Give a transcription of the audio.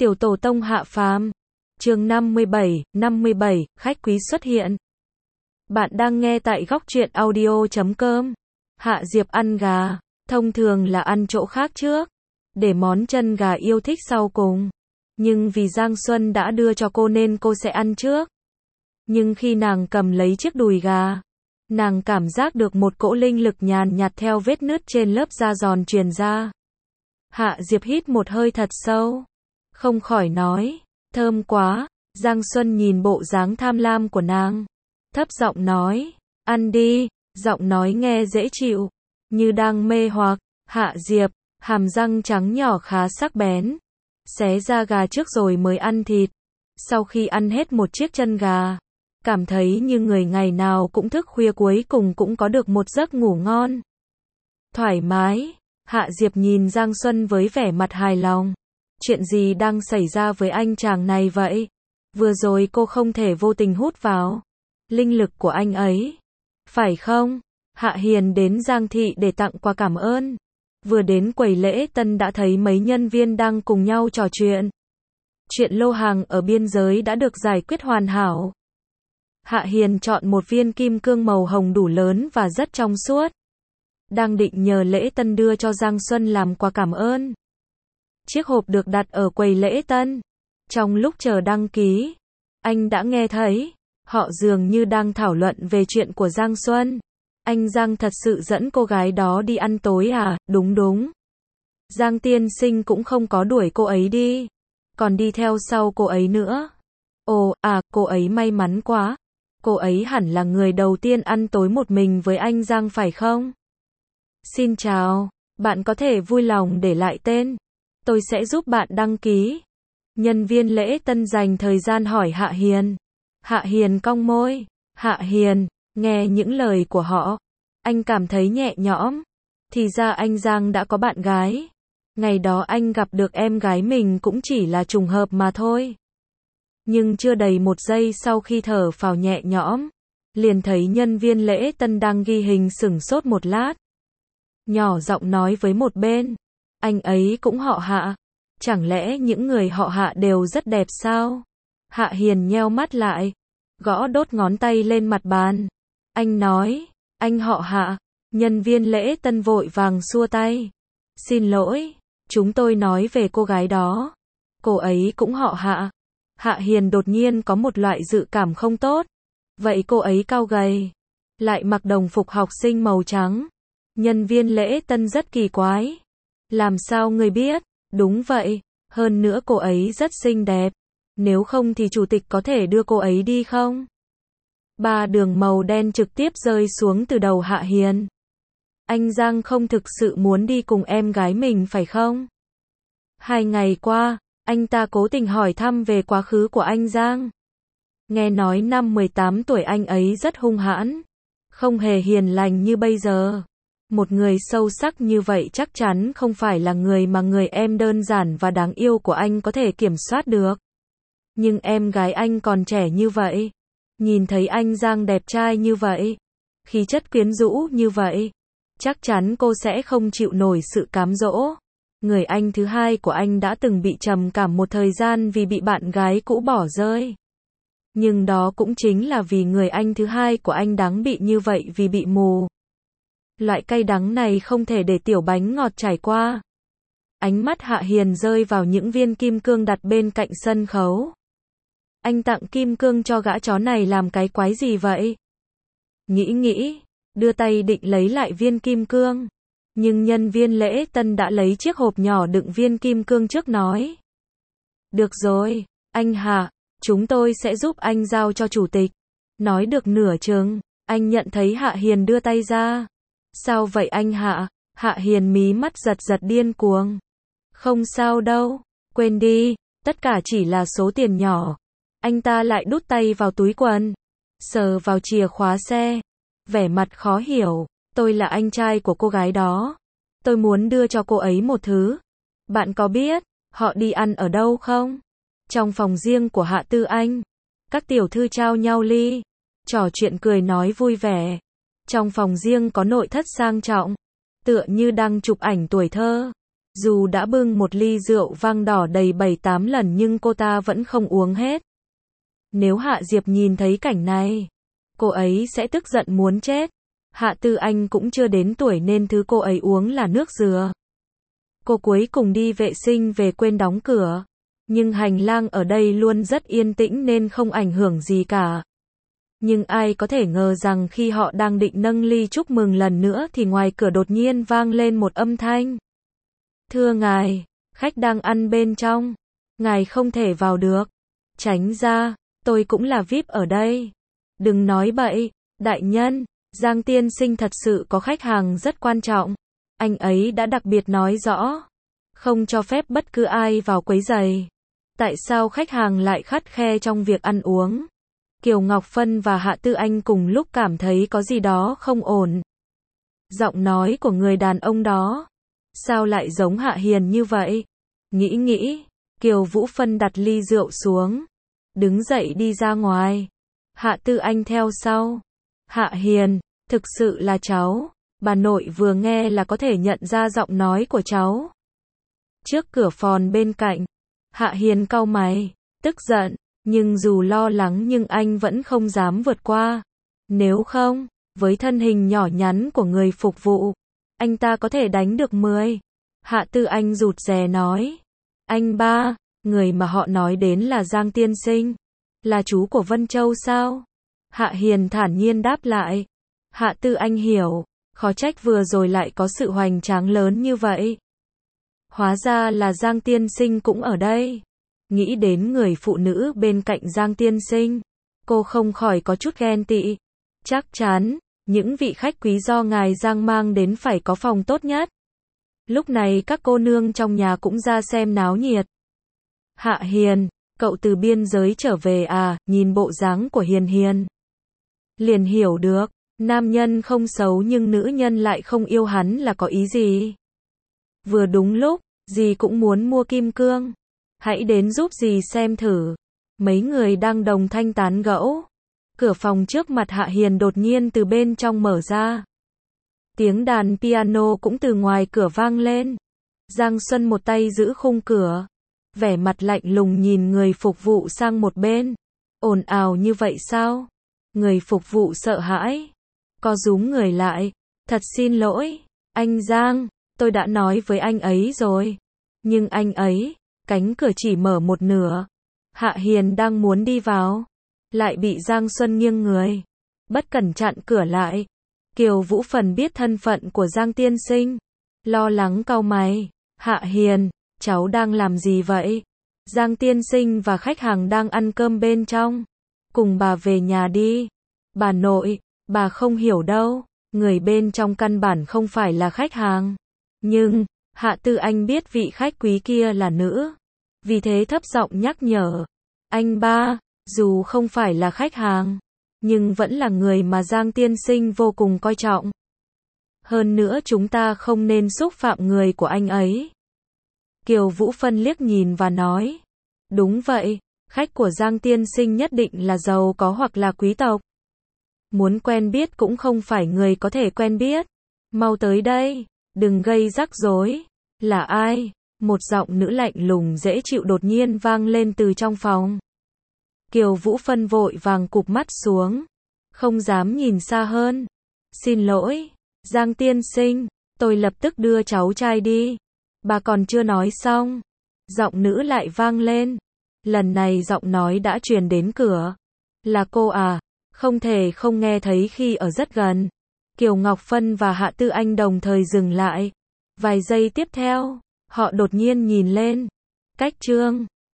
Tiểu tổ tông hạ phàm. Chương 57, khách quý xuất hiện. Bạn đang nghe tại góc truyện audio.com. Hạ Diệp ăn gà, thông thường là ăn chỗ khác trước, để món chân gà yêu thích sau cùng. Nhưng vì Giang Xuân đã đưa cho cô nên cô sẽ ăn trước. Nhưng khi nàng cầm lấy chiếc đùi gà, nàng cảm giác được một cỗ linh lực nhàn nhạt theo vết nứt trên lớp da giòn truyền ra. Hạ Diệp hít một hơi thật sâu, không khỏi nói, thơm quá. Giang Xuân nhìn bộ dáng tham lam của nàng, thấp giọng nói, ăn đi, giọng nói nghe dễ chịu, như đang mê hoặc. Hạ Diệp, hàm răng trắng nhỏ khá sắc bén, xé da gà trước rồi mới ăn thịt. Sau khi ăn hết một chiếc chân gà, cảm thấy như người ngày nào cũng thức khuya cuối cùng cũng có được một giấc ngủ ngon. Thoải mái, Hạ Diệp nhìn Giang Xuân với vẻ mặt hài lòng. Chuyện gì đang xảy ra với anh chàng này vậy? Vừa rồi cô không thể vô tình hút vào linh lực của anh ấy, phải không? Hạ Hiền đến Giang Thị để tặng quà cảm ơn. Vừa đến quầy lễ tân đã thấy mấy nhân viên đang cùng nhau trò chuyện. Chuyện lô hàng ở biên giới đã được giải quyết hoàn hảo. Hạ Hiền chọn một viên kim cương màu hồng đủ lớn và rất trong suốt, đang định nhờ lễ tân đưa cho Giang Xuân làm quà cảm ơn. Chiếc hộp được đặt ở quầy lễ tân. Trong lúc chờ đăng ký, anh đã nghe thấy họ dường như đang thảo luận về chuyện của Giang Xuân. Anh Giang thật sự dẫn cô gái đó đi ăn tối à? Đúng. Giang tiên sinh cũng không có đuổi cô ấy đi, còn đi theo sau cô ấy nữa. Ồ, cô ấy may mắn quá. Cô ấy hẳn là người đầu tiên ăn tối một mình với anh Giang phải không? Xin chào, bạn có thể vui lòng để lại tên, tôi sẽ giúp bạn đăng ký. Nhân viên lễ tân dành thời gian hỏi Hạ Hiền. Hạ Hiền cong môi. Hạ Hiền, nghe những lời của họ, anh cảm thấy nhẹ nhõm. Thì ra anh Giang đã có bạn gái. Ngày đó anh gặp được em gái mình cũng chỉ là trùng hợp mà thôi. Nhưng chưa đầy một giây sau khi thở phào nhẹ nhõm, liền thấy nhân viên lễ tân đang ghi hình sửng sốt một lát. Nhỏ giọng nói với một bên, anh ấy cũng họ Hạ. Chẳng lẽ những người họ Hạ đều rất đẹp sao? Hạ Hiền nheo mắt lại, gõ đốt ngón tay lên mặt bàn. Anh nói, anh họ Hạ. Nhân viên lễ tân vội vàng xua tay. Xin lỗi, chúng tôi nói về cô gái đó. Cô ấy cũng họ Hạ. Hạ Hiền đột nhiên có một loại dự cảm không tốt. Vậy cô ấy cao gầy, lại mặc đồng phục học sinh màu trắng. Nhân viên lễ tân rất kỳ quái. Làm sao người biết? Đúng vậy, hơn nữa cô ấy rất xinh đẹp. Nếu không thì chủ tịch có thể đưa cô ấy đi không? 3 đường màu đen trực tiếp rơi xuống từ đầu Hạ Hiền. Anh Giang không thực sự muốn đi cùng em gái mình phải không? 2 ngày qua, anh ta cố tình hỏi thăm về quá khứ của anh Giang. Nghe nói năm 18 tuổi anh ấy rất hung hãn, không hề hiền lành như bây giờ. Một người sâu sắc như vậy chắc chắn không phải là người mà người em đơn giản và đáng yêu của anh có thể kiểm soát được. Nhưng em gái anh còn trẻ như vậy, nhìn thấy anh Giang đẹp trai như vậy, khí chất quyến rũ như vậy, chắc chắn cô sẽ không chịu nổi sự cám dỗ. Người anh thứ hai của anh đã từng bị trầm cảm một thời gian vì bị bạn gái cũ bỏ rơi. Nhưng đó cũng chính là vì người anh thứ hai của anh đáng bị như vậy vì bị mù. Loại cay đắng này không thể để tiểu bánh ngọt trải qua. Ánh mắt Hạ Hiền rơi vào những viên kim cương đặt bên cạnh sân khấu. Anh tặng kim cương cho gã chó này làm cái quái gì vậy? Nghĩ, đưa tay định lấy lại viên kim cương. Nhưng nhân viên lễ tân đã lấy chiếc hộp nhỏ đựng viên kim cương trước nói. Được rồi, anh Hạ, chúng tôi sẽ giúp anh giao cho chủ tịch. Nói được nửa chừng, anh nhận thấy Hạ Hiền đưa tay ra. Sao vậy anh Hạ? Hạ Hiền mí mắt giật điên cuồng. Không sao đâu, quên đi, tất cả chỉ là số tiền nhỏ. Anh ta lại đút tay vào túi quần, sờ vào chìa khóa xe, vẻ mặt khó hiểu. Tôi là anh trai của cô gái đó. Tôi muốn đưa cho cô ấy một thứ. Bạn có biết họ đi ăn ở đâu không? Trong phòng riêng của Hạ Tư Anh. Các tiểu thư trao nhau ly, trò chuyện cười nói vui vẻ. Trong phòng riêng có nội thất sang trọng, tựa như đang chụp ảnh tuổi thơ. Dù đã bưng một ly rượu vang đỏ đầy 7-8 lần nhưng cô ta vẫn không uống hết. Nếu Hạ Diệp nhìn thấy cảnh này, cô ấy sẽ tức giận muốn chết. Hạ Tư Anh cũng chưa đến tuổi nên thứ cô ấy uống là nước dừa. Cô cuối cùng đi vệ sinh về quên đóng cửa. Nhưng hành lang ở đây luôn rất yên tĩnh nên không ảnh hưởng gì cả. Nhưng ai có thể ngờ rằng khi họ đang định nâng ly chúc mừng lần nữa thì ngoài cửa đột nhiên vang lên một âm thanh. Thưa ngài, khách đang ăn bên trong. Ngài không thể vào được. Tránh ra, tôi cũng là VIP ở đây. Đừng nói bậy, đại nhân, Giang tiên sinh thật sự có khách hàng rất quan trọng. Anh ấy đã đặc biệt nói rõ, không cho phép bất cứ ai vào quấy rầy. Tại sao khách hàng lại khắt khe trong việc ăn uống? Kiều Ngọc Phân và Hạ Tư Anh cùng lúc cảm thấy có gì đó không ổn. Giọng nói của người đàn ông đó, sao lại giống Hạ Hiền như vậy? Nghĩ, Kiều Vũ Phân đặt ly rượu xuống, đứng dậy đi ra ngoài. Hạ Tư Anh theo sau. Hạ Hiền, thực sự là cháu. Bà nội vừa nghe là có thể nhận ra giọng nói của cháu. Trước cửa phòn bên cạnh, Hạ Hiền cau mày, tức giận, nhưng dù lo lắng nhưng anh vẫn không dám vượt qua. Nếu không, với thân hình nhỏ nhắn của người phục vụ, anh ta có thể đánh được 10. Hạ Tư Anh rụt rè nói, anh ba, người mà họ nói đến là Giang tiên sinh, là chú của Vân Châu sao? Hạ Hiền thản nhiên đáp lại. Hạ Tư Anh hiểu, khó trách vừa rồi lại có sự hoành tráng lớn như vậy. Hóa ra là Giang tiên sinh cũng ở đây. Nghĩ đến người phụ nữ bên cạnh Giang tiên sinh, cô không khỏi có chút ghen tị. Chắc chắn, những vị khách quý do ngài Giang mang đến phải có phòng tốt nhất. Lúc này các cô nương trong nhà cũng ra xem náo nhiệt. Hạ Hiền, cậu từ biên giới trở về à? Nhìn bộ dáng của Hiền Hiền, liền hiểu được, nam nhân không xấu nhưng nữ nhân lại không yêu hắn là có ý gì. Vừa đúng lúc, dì cũng muốn mua kim cương. Hãy đến giúp dì xem thử. Mấy người đang đồng thanh tán gẫu. Cửa phòng trước mặt Hạ Hiền đột nhiên từ bên trong mở ra. Tiếng đàn piano cũng từ ngoài cửa vang lên. Giang Xuân một tay giữ khung cửa, vẻ mặt lạnh lùng nhìn người phục vụ sang một bên. Ồn ào như vậy sao? Người phục vụ sợ hãi, co rúm người lại. Thật xin lỗi, anh Giang, tôi đã nói với anh ấy rồi. Nhưng anh ấy, cánh cửa chỉ mở một nửa. Hạ Hiền đang muốn đi vào, lại bị Giang Xuân nghiêng người, bất cẩn chặn cửa lại. Kiều Vũ Phần biết thân phận của Giang tiên sinh, lo lắng cau mày. Hạ Hiền, cháu đang làm gì vậy? Giang tiên sinh và khách hàng đang ăn cơm bên trong. Cùng bà về nhà đi. Bà nội, bà không hiểu đâu. Người bên trong căn bản không phải là khách hàng. Nhưng, Hạ Tư Anh biết vị khách quý kia là nữ. Vì thế thấp giọng nhắc nhở. Anh ba, dù không phải là khách hàng, nhưng vẫn là người mà Giang tiên sinh vô cùng coi trọng. Hơn nữa chúng ta không nên xúc phạm người của anh ấy. Kiều Vũ Phân liếc nhìn và nói. Đúng vậy, khách của Giang tiên sinh nhất định là giàu có hoặc là quý tộc. Muốn quen biết cũng không phải người có thể quen biết. Mau tới đây, đừng gây rắc rối. Là ai? Một giọng nữ lạnh lùng dễ chịu đột nhiên vang lên từ trong phòng. Kiều Vũ Phân vội vàng cụp mắt xuống, không dám nhìn xa hơn. Xin lỗi, Giang tiên sinh, tôi lập tức đưa cháu trai đi. Bà còn chưa nói xong, giọng nữ lại vang lên. Lần này giọng nói đã truyền đến cửa. Là cô à? Không thể không nghe thấy khi ở rất gần. Kiều Ngọc Phân và Hạ Tư Anh đồng thời dừng lại. Vài giây tiếp theo, họ đột nhiên nhìn lên. Cách chương